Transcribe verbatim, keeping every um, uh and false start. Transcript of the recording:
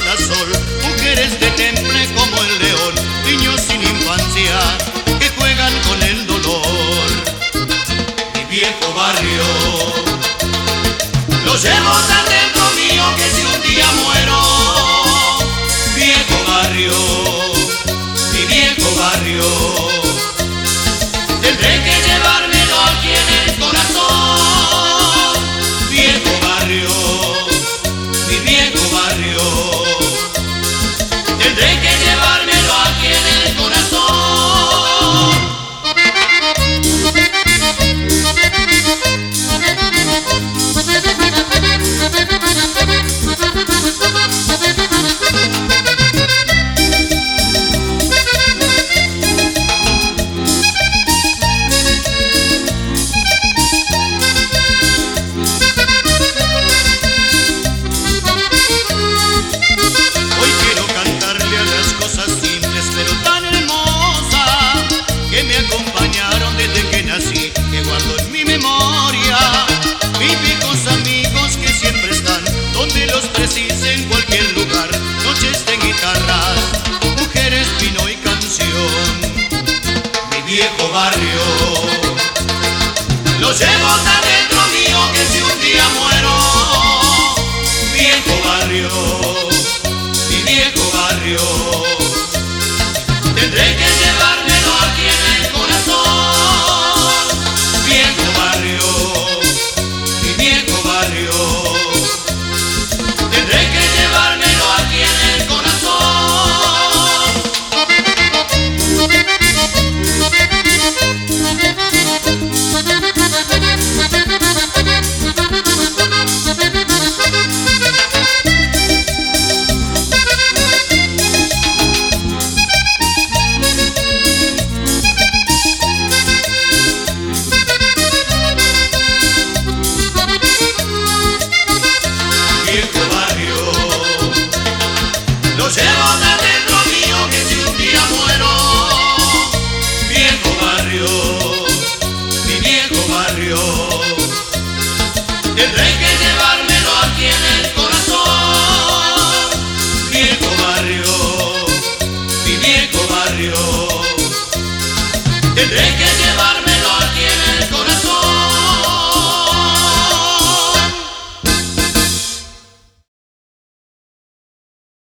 tornasol, mujeres de temple como el león, niños sin infancia que juegan con el dolor. Mi viejo barrio lo llevo tan dentro mío que si un día muero, viejo barrio, mi viejo barrio, tendré que llevármelo aquí en el corazón. Viejo barrio, mi viejo barrio, tendré que llevármelo aquí en el corazón. Que guardo en mi memoria, mis viejos amigos que siempre están donde los precise en cualquier lugar. Noches de guitarras, mujeres, vino y canción. Mi viejo barrio lo llevo tan dentro mío que si un día muero, viejo barrio, mi viejo barrio, tendré que llevármelo aquí en el corazón. Viejo barrio, mi viejo barrio, tendré que llevármelo aquí en el corazón. Viejo barrio, lo llevo tan dentro mío que si un día muero, viejo barrio, mi viejo barrio, tendré que llevármelo aquí en el corazón. Viejo barrio, mi viejo barrio, tendré que